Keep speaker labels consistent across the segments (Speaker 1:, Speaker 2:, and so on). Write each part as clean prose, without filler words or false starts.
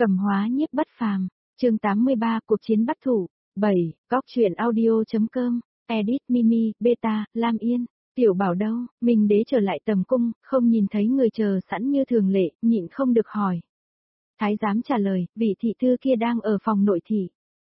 Speaker 1: Cầm hóa nhiếp bất phàm, chương 83 cuộc chiến bắt thủ, 7, góc truyện audio.com, edit Mimi, Beta, Lam Yên, Tiểu Bảo đâu, Minh Đế trở lại tầm cung, không nhìn thấy người chờ sẵn như thường lệ, nhịn không được hỏi. Thái giám trả lời, vị thị thư kia đang ở phòng nội thị.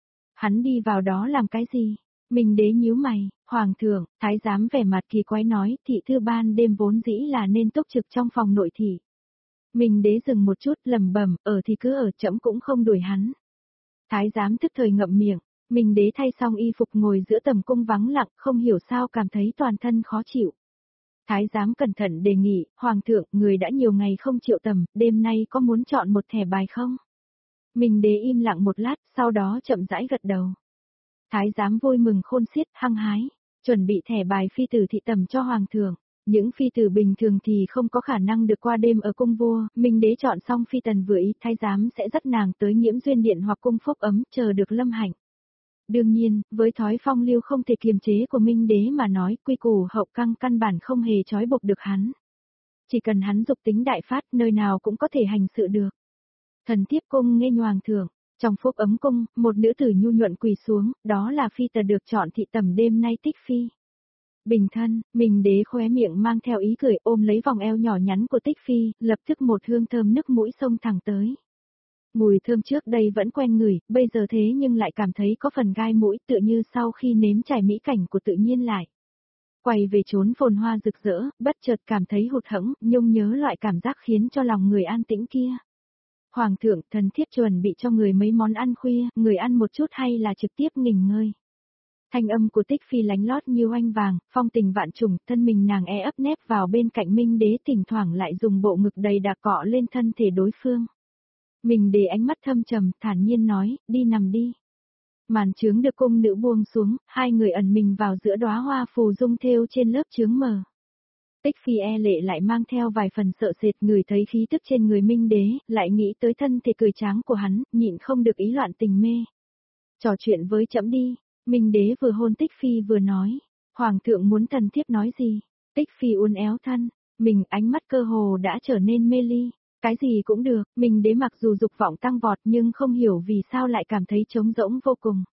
Speaker 1: Hắn đi vào đó làm cái gì? Minh Đế nhíu mày, Hoàng thượng, thái giám vẻ mặt kỳ quái nói, thị thư ban đêm vốn dĩ là nên túc trực trong phòng nội thị. Minh Đế dừng một chút lẩm bẩm, ở thì cứ ở, trẫm cũng không đuổi hắn. Thái giám tức thời ngậm miệng, Minh Đế thay xong y phục ngồi giữa tầm cung vắng lặng, không hiểu sao cảm thấy toàn thân khó chịu. Thái giám cẩn thận đề nghị, Hoàng thượng, người đã nhiều ngày không triệu tầm, đêm nay có muốn chọn một thẻ bài không? Minh Đế im lặng một lát, sau đó chậm rãi gật đầu. Thái giám vui mừng khôn xiết, hăng hái, chuẩn bị thẻ bài phi tử thị tầm cho Hoàng thượng. Những phi tử bình thường thì không có khả năng được qua đêm ở cung vua, Minh Đế chọn xong phi tần vừa ý, thái giám sẽ dắt nàng tới Nghiễm Duyên Điện hoặc cung Phúc Ấm, chờ được lâm hạnh. Đương nhiên, với thói phong lưu không thể kiềm chế của Minh Đế mà nói, quy củ hậu căng căn bản không hề trói buộc được hắn. Chỉ cần hắn dục tính đại phát, nơi nào cũng có thể hành sự được. Thần thiếp cung nghênh Hoàng thượng, trong Phúc Ấm cung, một nữ tử nhu nhuận quỳ xuống, đó là phi tần được chọn thị tầm đêm nay Tích Phi. Bình thân, Minh Đế khóe miệng mang theo ý cười ôm lấy vòng eo nhỏ nhắn của Tích Phi, lập tức một hương thơm nức mũi xông thẳng tới. Mùi thơm trước đây vẫn quen ngửi, bây giờ thế nhưng lại cảm thấy có phần gai mũi, tựa như sau khi nếm trải mỹ cảnh của tự nhiên lại. Quay về chốn phồn hoa rực rỡ, bất chợt cảm thấy hụt hẫng, nhung nhớ loại cảm giác khiến cho lòng người an tĩnh kia. Hoàng thượng, thần thiếp chuẩn bị cho người mấy món ăn khuya, người ăn một chút hay là trực tiếp nghỉ ngơi. Thanh âm của Tích Phi lánh lót như oanh vàng, phong tình vạn trùng, thân mình nàng ấp nép vào bên cạnh Minh Đế, thỉnh thoảng lại dùng bộ ngực đầy đà cọ lên thân thể đối phương. Minh Đế ánh mắt thâm trầm, thản nhiên nói, đi nằm đi. Màn trướng được cung nữ buông xuống, hai người ẩn mình vào giữa đóa hoa phù dung thêu trên lớp trướng mờ. Tích Phi e lệ lại mang theo vài phần sợ sệt, ngửi thấy khí tức trên người Minh Đế, lại nghĩ tới thân thể cười tráng của hắn, nhịn không được ý loạn tình mê. Trò chuyện với trẫm đi. Minh Đế vừa hôn Tích Phi vừa nói, Hoàng thượng muốn thần thiếp nói gì? Tích Phi uốn éo thân, mình ánh mắt cơ hồ đã trở nên mê ly, cái gì cũng được, Minh Đế mặc dù dục vọng tăng vọt nhưng không hiểu vì sao lại cảm thấy trống rỗng vô cùng.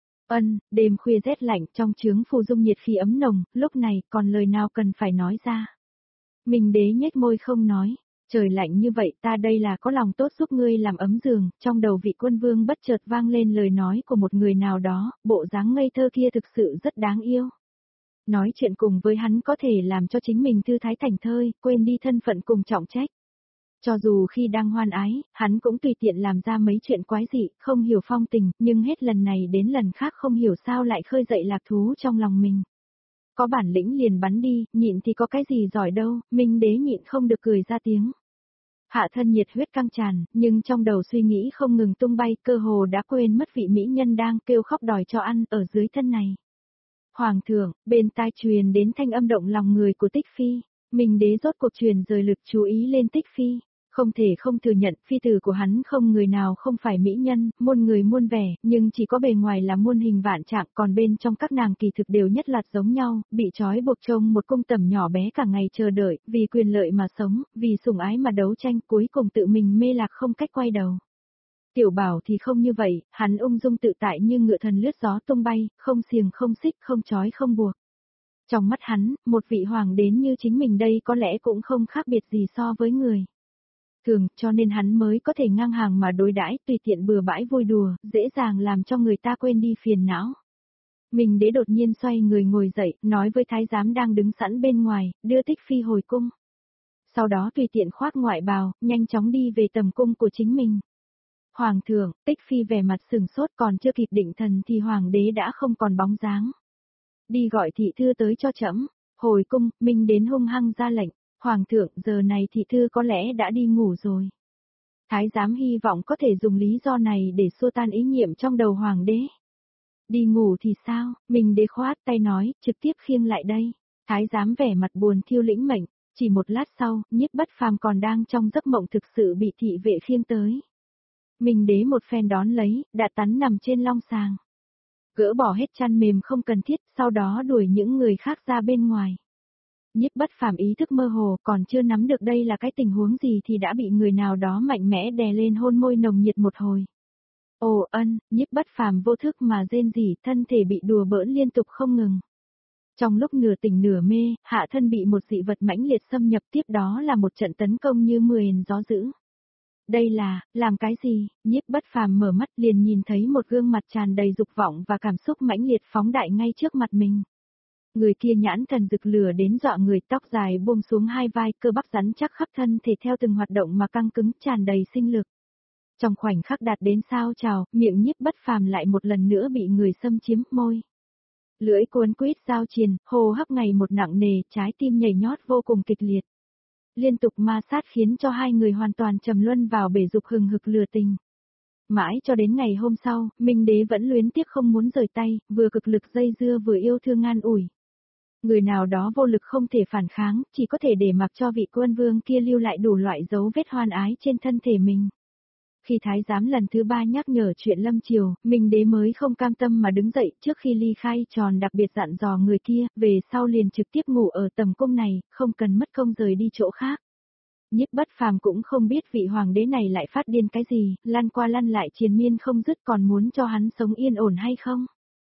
Speaker 1: Đêm khuya rét lạnh trong trướng phù dung nhiệt khí ấm nồng, lúc này còn lời nào cần phải nói ra. Minh Đế nhếch môi không nói. Trời lạnh như vậy, ta đây là có lòng tốt giúp ngươi làm ấm giường, trong đầu vị quân vương bất chợt vang lên lời nói của một người nào đó, bộ dáng ngây thơ kia thực sự rất đáng yêu. Nói chuyện cùng với hắn có thể làm cho chính mình thư thái thành thơi, quên đi thân phận cùng trọng trách. Cho dù khi đang hoan ái, hắn cũng tùy tiện làm ra mấy chuyện quái dị, không hiểu phong tình, nhưng hết lần này đến lần khác không hiểu sao lại khơi dậy lạc thú trong lòng mình. Có bản lĩnh liền bắn đi, nhịn thì có cái gì giỏi đâu, Minh Đế nhịn không được cười ra tiếng. Hạ thân nhiệt huyết căng tràn, nhưng trong đầu suy nghĩ không ngừng tung bay, cơ hồ đã quên mất vị mỹ nhân đang kêu khóc đòi cho ăn ở dưới thân này. Hoàng thượng, bên tai truyền đến thanh âm động lòng người của Tích Phi, Minh Đế rốt cuộc truyền rời lực chú ý lên Tích Phi. Không thể không thừa nhận, phi tử của hắn không người nào không phải mỹ nhân, muôn người muôn vẻ, nhưng chỉ có bề ngoài là muôn hình vạn trạng, còn bên trong các nàng kỳ thực đều nhất loạt giống nhau, bị trói buộc trong một cung tầm nhỏ bé cả ngày chờ đợi, vì quyền lợi mà sống, vì sủng ái mà đấu tranh, cuối cùng tự mình mê lạc không cách quay đầu. Tiểu Bảo thì không như vậy, hắn ung dung tự tại như ngựa thần lướt gió tung bay, không xiềng không xích, không trói không buộc. Trong mắt hắn, một vị hoàng đến như chính mình đây có lẽ cũng không khác biệt gì so với người thường, cho nên hắn mới có thể ngang hàng mà đối đãi, tùy tiện bừa bãi vui đùa, dễ dàng làm cho người ta quên đi phiền não. Minh Đế đột nhiên xoay người ngồi dậy, nói với thái giám đang đứng sẵn bên ngoài, đưa Tích Phi hồi cung. Sau đó tùy tiện khoác ngoại bào, nhanh chóng đi về tầm cung của chính mình. Hoàng thượng, Tích Phi vẻ mặt sừng sốt, còn chưa kịp định thần thì Hoàng đế đã không còn bóng dáng. Đi gọi thị thư tới cho trẫm. Hồi cung, Minh đến hung hăng ra lệnh. Hoàng thượng, giờ này thị thư có lẽ đã đi ngủ rồi. Thái giám hy vọng có thể dùng lý do này để xua tan ý niệm trong đầu hoàng đế. Đi ngủ thì sao? Minh Đế khoát tay nói, trực tiếp khiêng lại đây. Thái giám vẻ mặt buồn thiêu lĩnh mệnh, chỉ một lát sau, Nhiếp Bất Phàm còn đang trong giấc mộng thực sự bị thị vệ khiêng tới. Minh Đế một phen đón lấy, đã tắn nằm trên long sàng. Gỡ bỏ hết chăn mềm không cần thiết, sau đó đuổi những người khác ra bên ngoài. Nhiếp Bất Phàm ý thức mơ hồ, còn chưa nắm được đây là cái tình huống gì thì đã bị người nào đó mạnh mẽ đè lên hôn môi nồng nhiệt một hồi. Ồ ân, Nhiếp Bất Phàm vô thức mà rên rỉ, thân thể bị đùa bỡn liên tục không ngừng. Trong lúc nửa tỉnh nửa mê, hạ thân bị một dị vật mãnh liệt xâm nhập, tiếp đó là một trận tấn công như mưa gió dữ. Đây là, làm cái gì? Nhiếp Bất Phàm mở mắt liền nhìn thấy một gương mặt tràn đầy dục vọng và cảm xúc mãnh liệt phóng đại ngay trước mặt mình. Người kia nhãn thần rực lửa đến dọa người, tóc dài buông xuống hai vai, cơ bắp rắn chắc khắp thân thể theo từng hoạt động mà căng cứng, tràn đầy sinh lực. Trong khoảnh khắc đạt đến sao trào, miệng Nhiếp Bất Phàm lại một lần nữa bị người xâm chiếm, môi. Lưỡi cuốn quýt giao triền, hô hấp ngày một nặng nề, trái tim nhảy nhót vô cùng kịch liệt. Liên tục ma sát khiến cho hai người hoàn toàn trầm luân vào bể dục hừng hực lừa tình. Mãi cho đến ngày hôm sau, Minh Đế vẫn luyến tiếc không muốn rời tay, vừa cực lực dây dưa vừa yêu thương an ủi. Người nào đó vô lực không thể phản kháng, chỉ có thể để mặc cho vị quân vương kia lưu lại đủ loại dấu vết hoan ái trên thân thể mình. Khi thái giám lần thứ 3 nhắc nhở chuyện lâm triều, Minh Đế mới không cam tâm mà đứng dậy, trước khi ly khai tròn đặc biệt dặn dò người kia, về sau liền trực tiếp ngủ ở tầm cung này, không cần mất công rời đi chỗ khác. Nhiếp Bất Phàm cũng không biết vị hoàng đế này lại phát điên cái gì, lăn qua lăn lại triền miên không dứt, còn muốn cho hắn sống yên ổn hay không.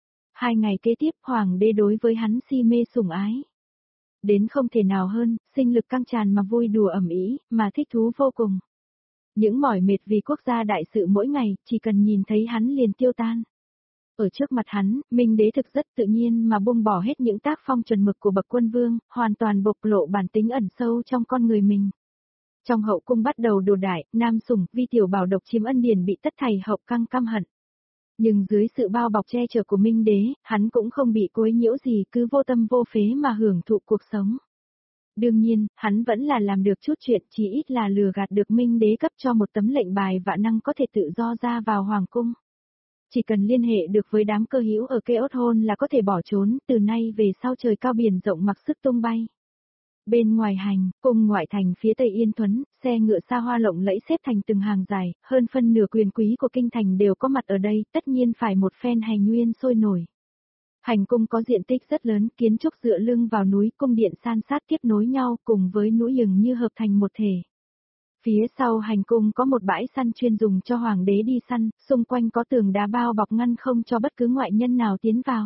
Speaker 1: 2 ngày kế tiếp hoàng đế đối với hắn si mê sủng ái. Đến không thể nào hơn, sinh lực căng tràn mà vui đùa ẩm ý, mà thích thú vô cùng. Những mỏi mệt vì quốc gia đại sự mỗi ngày, chỉ cần nhìn thấy hắn liền tiêu tan. Ở trước mặt hắn, Minh Đế thực rất tự nhiên mà buông bỏ hết những tác phong chuẩn mực của bậc quân vương, hoàn toàn bộc lộ bản tính ẩn sâu trong con người mình. Trong hậu cung bắt đầu đồn đại, nam sủng, vi tiểu bảo độc chiếm ân điển bị tất thảy hậu căng căm hận. Nhưng dưới sự bao bọc che chở của Minh Đế, hắn cũng không bị quấy nhiễu gì, cứ vô tâm vô phế mà hưởng thụ cuộc sống. Đương nhiên, hắn vẫn là làm được chút chuyện, chỉ ít là lừa gạt được Minh Đế cấp cho một tấm lệnh bài vạn năng có thể tự do ra vào hoàng cung. Chỉ cần liên hệ được với đám cơ hữu ở Kê Ốt Hôn là có thể bỏ trốn, từ nay về sau trời cao biển rộng mặc sức tung bay. Bên ngoài hành, cung ngoại thành phía tây Yên Thuấn, xe ngựa xa hoa lộng lẫy xếp thành từng hàng dài, hơn phân nửa quyền quý của kinh thành đều có mặt ở đây, tất nhiên phải một phen hành nguyên sôi nổi. Hành cung có diện tích rất lớn, kiến trúc dựa lưng vào núi, cung điện san sát tiếp nối nhau cùng với núi rừng như hợp thành một thể. Phía sau hành cung có một bãi săn chuyên dùng cho hoàng đế đi săn, xung quanh có tường đá bao bọc ngăn không cho bất cứ ngoại nhân nào tiến vào.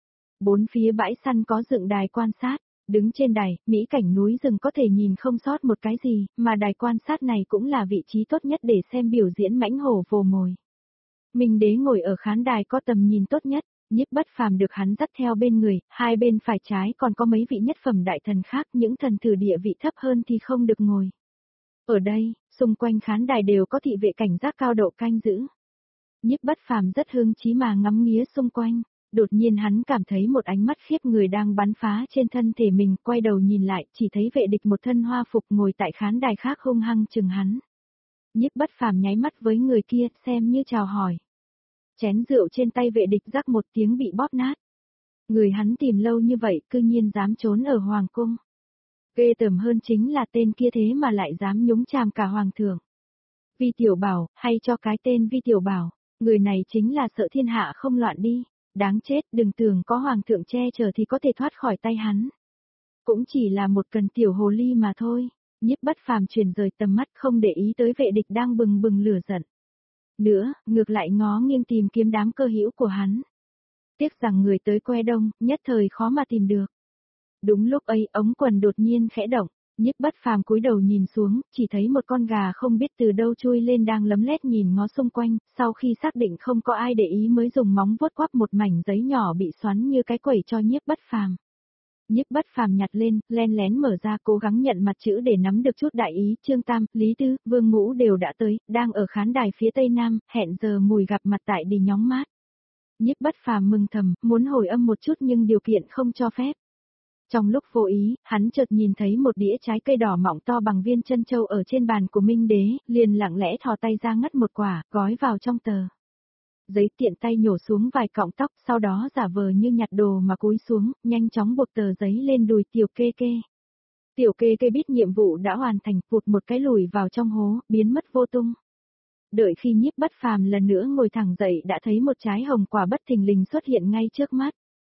Speaker 1: Bốn phía bãi săn có dựng đài quan sát, đứng trên đài, mỹ cảnh núi rừng có thể nhìn không sót một cái gì, mà đài quan sát này cũng là vị trí tốt nhất để xem biểu diễn mãnh hổ vồ mồi. Minh Đế ngồi ở khán đài có tầm nhìn tốt nhất. Nhiếp Bất Phàm được hắn dắt theo bên người, hai bên phải trái còn có mấy vị nhất phẩm đại thần khác, những thần tử địa vị thấp hơn thì không được ngồi. Ở đây, xung quanh khán đài đều có thị vệ cảnh giác cao độ canh giữ. Nhiếp Bất Phàm rất hứng chí mà ngắm nghía xung quanh, đột nhiên hắn cảm thấy một ánh mắt khiếp người đang bắn phá trên thân thể mình, quay đầu nhìn lại, chỉ thấy vệ địch một thân hoa phục ngồi tại khán đài khác hung hăng chừng hắn. Nhiếp Bất Phàm nháy mắt với người kia, xem như chào hỏi. Chén rượu trên tay vệ địch rắc một tiếng bị bóp nát. Người hắn tìm lâu như vậy, cư nhiên dám trốn ở hoàng cung. Ghê tởm hơn chính là tên kia thế mà lại dám nhúng chàm cả hoàng thượng. Vi Tiểu Bảo, hay cho cái tên Vi Tiểu Bảo, người này chính là sợ thiên hạ không loạn đi. Đáng chết, đừng tưởng có hoàng thượng che chở thì có thể thoát khỏi tay hắn. Cũng chỉ là một cần tiểu hồ ly mà thôi. Nhiếp Bất Phàm chuyển rời tầm mắt không để ý tới vệ địch đang bừng bừng lửa giận. Nữa, ngược lại ngó nghiêng tìm kiếm đám cơ hữu của hắn. Tiếc rằng người tới que đông, nhất thời khó mà tìm được. Đúng lúc ấy, ống quần đột nhiên khẽ động, Nhiếp Bất Phàm cúi đầu nhìn xuống, chỉ thấy một con gà không biết từ đâu chui lên đang lấm lét nhìn ngó xung quanh, sau khi xác định không có ai để ý mới dùng móng vuốt quắp một mảnh giấy nhỏ bị xoắn như cái quẩy cho Nhiếp Bất Phàm. Nhiếp Bất Phàm nhặt lên, len lén mở ra cố gắng nhận mặt chữ để nắm được chút đại ý, Trương Tam, Lý Tư, Vương Ngũ đều đã tới, đang ở khán đài phía tây nam, hẹn giờ mùi gặp mặt tại đình nhóng mát. Nhiếp Bất Phàm mừng thầm, muốn hồi âm một chút nhưng điều kiện không cho phép. Trong lúc vô ý, hắn chợt nhìn thấy một đĩa trái cây đỏ mọng to bằng viên chân châu ở trên bàn của Minh Đế, liền lặng lẽ thò tay ra ngắt một quả, gói vào trong tờ giấy, tiện tay nhổ xuống vài cọng tóc, sau đó giả vờ như nhặt đồ mà cúi xuống, nhanh chóng buộc tờ giấy lên đùi Tiểu Kê Kê. Tiểu Kê Kê biết nhiệm vụ đã hoàn thành, vụt một cái lùi vào trong hố, biến mất vô tung. Đợi khi Nhiếp Bất Phàm lần nữa ngồi thẳng dậy đã thấy một trái hồng quả bất thình lình xuất hiện ngay trước mắt.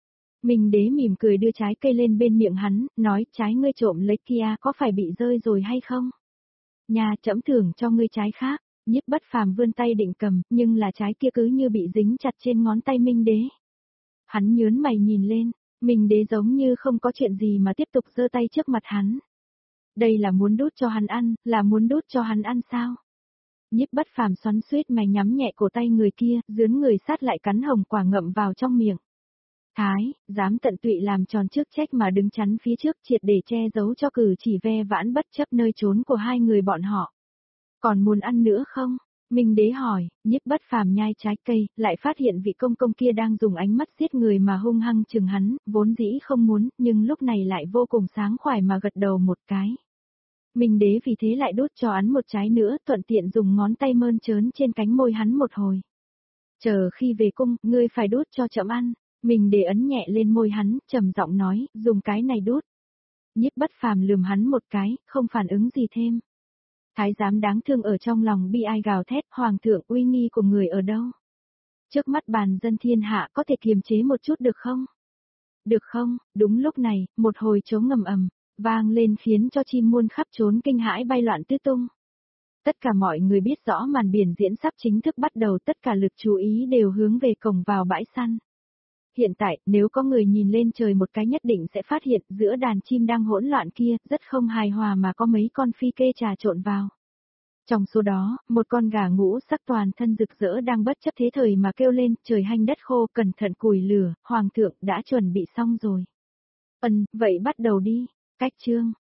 Speaker 1: Minh Đế mỉm cười đưa trái cây lên bên miệng hắn, nói trái ngươi trộm lấy kia có phải bị rơi rồi hay không? Nhà trẫm thưởng cho ngươi trái khác, Nhiếp Bất Phàm vươn tay định cầm, nhưng là trái kia cứ như bị dính chặt trên ngón tay Minh Đế. Hắn nhướng mày nhìn lên, Minh Đế giống như không có chuyện gì mà tiếp tục giơ tay trước mặt hắn. Đây là muốn đút cho hắn ăn, là muốn đút cho hắn ăn sao? Nhiếp Bất Phàm xoắn xuýt mày nhắm nhẹ cổ tay người kia, dướn người sát lại cắn hồng quả ngậm vào trong miệng. Thái, dám tận tụy làm tròn chức trách mà đứng chắn phía trước triệt để che giấu cho cử chỉ ve vãn bất chấp nơi trốn của hai người bọn họ. Còn muốn ăn nữa không? Minh Đế hỏi, Nhiếp Bất Phàm nhai trái cây, lại phát hiện vị công công kia đang dùng ánh mắt giết người mà hung hăng chừng hắn, vốn dĩ không muốn, nhưng lúc này lại vô cùng sáng khoái mà gật đầu một cái. Minh Đế vì thế lại đút cho hắn một trái nữa, thuận tiện dùng ngón tay mơn trớn trên cánh môi hắn một hồi. Chờ khi về cung, ngươi phải đút cho trẫm ăn. Minh Đế ấn nhẹ lên môi hắn, trầm giọng nói, dùng cái này đút. Nhiếp Bất Phàm lườm hắn một cái, không phản ứng gì thêm. Thái giám đáng thương ở trong lòng bi ai gào thét, hoàng thượng uy nghi của người ở đâu? Trước mắt bàn dân thiên hạ có thể kiềm chế một chút được không? Được không? Đúng lúc này, một hồi trống ngầm ầm, vang lên khiến cho chim muôn khắp trốn kinh hãi bay loạn tứ tung. Tất cả mọi người biết rõ màn biển diễn sắp chính thức bắt đầu, tất cả lực chú ý đều hướng về cổng vào bãi săn. Hiện tại, nếu có người nhìn lên trời một cái nhất định sẽ phát hiện giữa đàn chim đang hỗn loạn kia, rất không hài hòa mà có mấy con phi kê trà trộn vào. Trong số đó, một con gà ngũ sắc toàn thân rực rỡ đang bất chấp thế thời mà kêu lên, trời hanh đất khô, cẩn thận củi lửa, hoàng thượng đã chuẩn bị xong rồi. Vậy bắt đầu đi. Cách chương